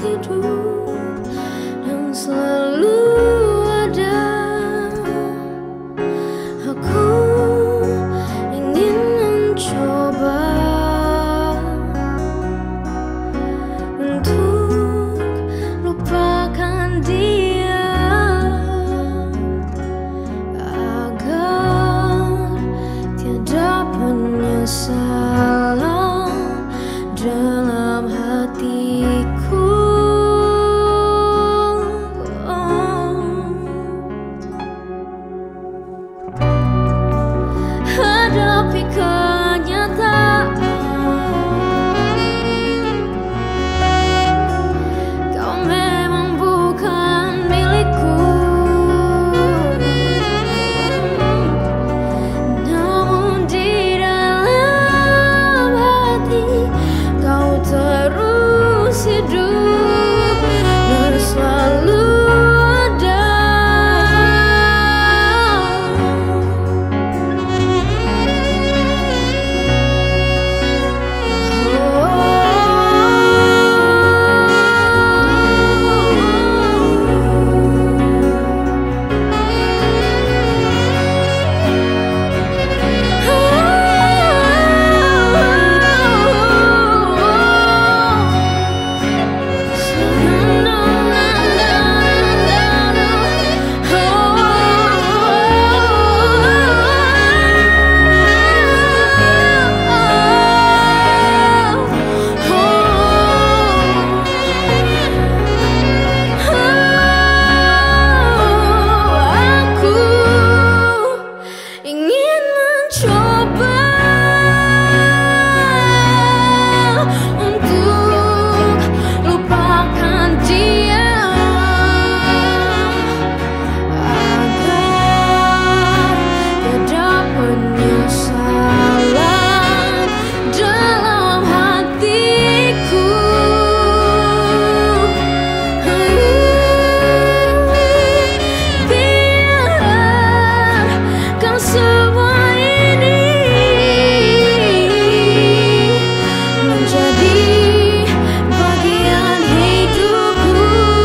hidup yang selalu ada. Aku ingin mencoba untuk lupakan dia, agar tiada penyesalan dalam hatiku. Hadapi kenyataan, kau memang bukan milikku. Namun di dalam hati kau terus hidup dan selalu ada. Ingin mencoba untuk lupakan dia, agar tiada penyesalan dalam hatiku. Biarkan semua ini menjadi bagian hidupku.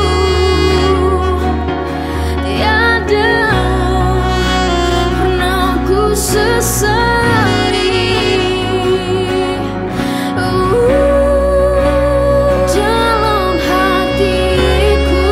Tiada pernah ku sesali dalam hatiku.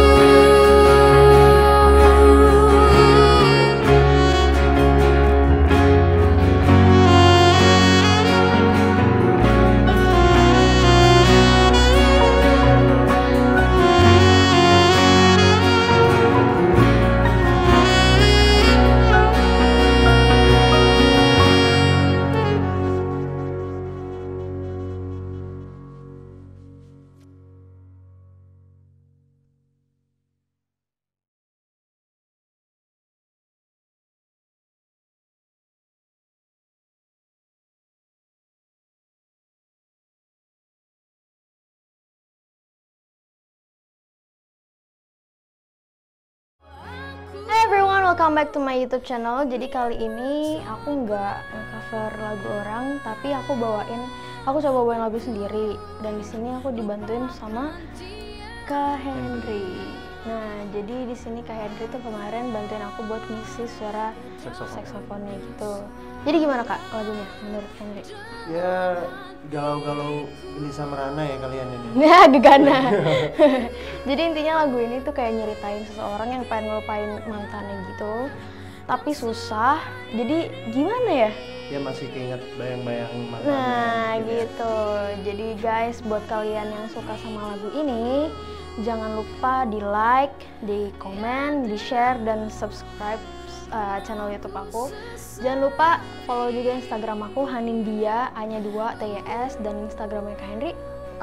Hi everyone, welcome back to my YouTube channel. Jadi kali ini aku nggak cover lagu orang, tapi aku coba bawain lagu sendiri. Dan di sini aku dibantuin sama Kak Henry. Nah, jadi di sini Kak Henry tuh kemarin bantuin aku buat ngisi suara saksofonnya gitu. Jadi gimana Kak lagunya menurut Henry? Ya galau-galau Lisa Merana ya kalian ini. Ya gegana. Jadi intinya lagu ini tuh kayak nyeritain seseorang yang pengen ngelupain mantannya gitu, tapi susah. Jadi gimana ya? Dia masih keinget bayang-bayang mantannya. Nah gitu. gitu. Jadi guys, buat kalian yang suka sama lagu ini, jangan lupa di like, di komen, di share, dan subscribe channel YouTube aku. Jangan lupa follow juga Instagram aku Hanindia, A-nya 2, T-Y-S, dan Instagramnya Kak Henry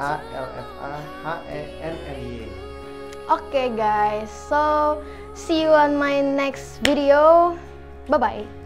ALFAHENNY. Okay guys, so see you on my next video. Bye bye.